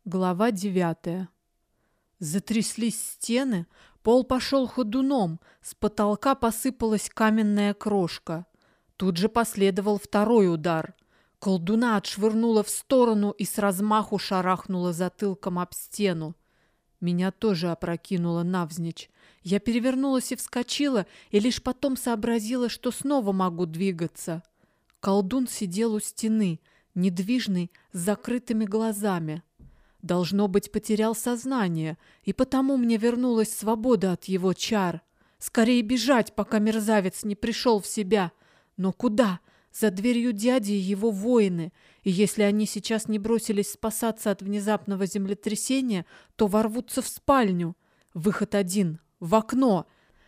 Глава 9. Затряслись стены, пол пошел ходуном, с потолка посыпалась каменная крошка. Тут же последовал второй удар. Колдуна отшвырнула в сторону и с размаху шарахнула затылком об стену. Меня тоже опрокинуло навзничь. Я перевернулась и вскочила, и лишь потом сообразила, что снова могу двигаться. Колдун сидел у стены, недвижный, с закрытыми глазами. Должно быть, потерял сознание, и потому мне вернулась свобода от его чар. Скорее бежать, пока мерзавец не пришел в себя. Но куда? За дверью дяди и его воины. И если они сейчас не бросились спасаться от внезапного землетрясения, то ворвутся в спальню. Выход один — в окно.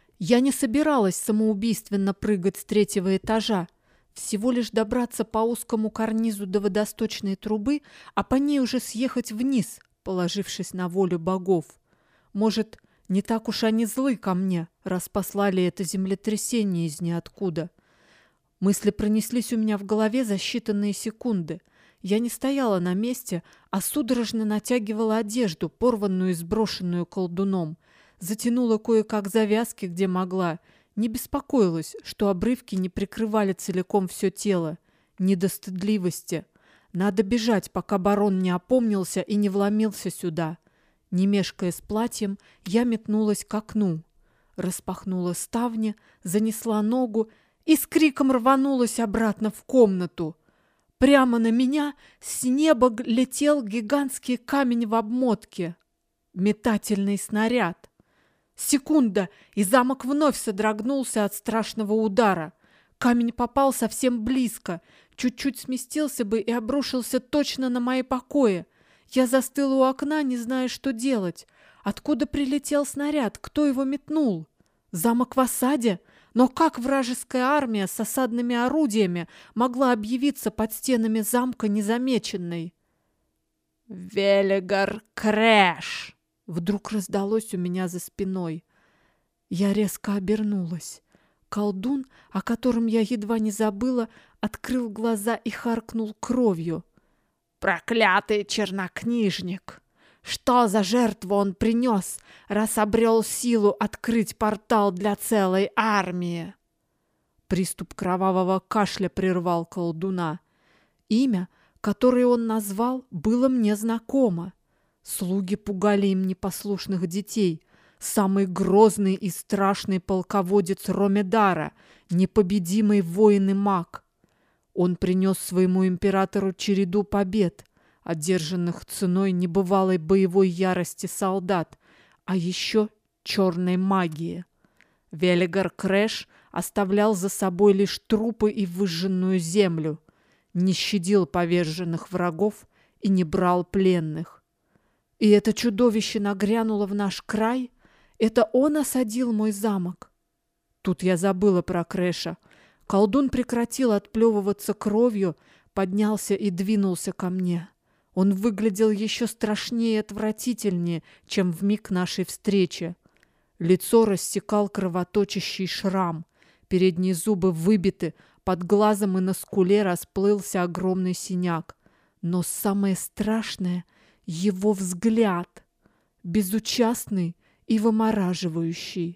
Я не собиралась самоубийственно прыгать с 3-го этажа. Всего лишь добраться по узкому карнизу до водосточной трубы, а по ней уже съехать вниз, положившись на волю богов. Может, не так уж они злы ко мне, раз послали это землетрясение из ниоткуда. Мысли пронеслись у меня в голове за считанные секунды. Я не стояла на месте, а судорожно натягивала одежду, порванную и сброшенную колдуном. Затянула кое-как завязки, где могла. Не беспокоилась, что обрывки не прикрывали целиком все тело. Не до стыдливости. Надо бежать, пока барон не опомнился и не вломился сюда. Не мешкая с платьем, я метнулась к окну. Распахнула ставни, занесла ногу и с криком рванулась обратно в комнату. Прямо на меня с неба летел гигантский камень в обмотке. Метательный снаряд. Секунда, и замок вновь содрогнулся от страшного удара. Камень попал совсем близко, чуть-чуть сместился бы и обрушился точно на мои покои. Я застыла у окна, не зная, что делать. Откуда прилетел снаряд? Кто его метнул? Замок в осаде? Но как вражеская армия с осадными орудиями могла объявиться под стенами замка незамеченной? «Велигар Крэш!» Вдруг раздалось у меня за спиной. Я резко обернулась. Колдун, о котором я едва не забыла, открыл глаза и харкнул кровью. «Проклятый чернокнижник! Что за жертву он принес, раз обрел силу открыть портал для целой армии?» Приступ кровавого кашля прервал колдуна. Имя, которое он назвал, было мне знакомо. Слуги пугали им непослушных детей. Самый грозный и страшный полководец Ромедара, непобедимый воин и маг. Он принес своему императору череду побед, одержанных ценой небывалой боевой ярости солдат, а еще черной магии. Велигар Крэш оставлял за собой лишь трупы и выжженную землю, не щадил поверженных врагов и не брал пленных. И это чудовище нагрянуло в наш край? Это он осадил мой замок? Тут я забыла про Крэша. Колдун прекратил отплевываться кровью, поднялся и двинулся ко мне. Он выглядел еще страшнее и отвратительнее, чем в миг нашей встречи. Лицо рассекал кровоточащий шрам. Передние зубы выбиты, под глазом и на скуле расплылся огромный синяк. Но самое страшное — его взгляд, безучастный и вымораживающий.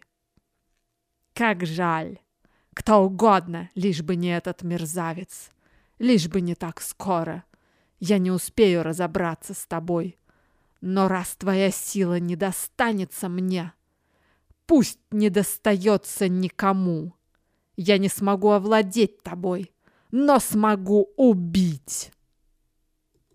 Как жаль! Кто угодно, лишь бы не этот мерзавец. Лишь бы не так скоро. Я не успею разобраться с тобой. Но раз твоя сила не достанется мне, пусть не достается никому. Я не смогу овладеть тобой, но смогу убить.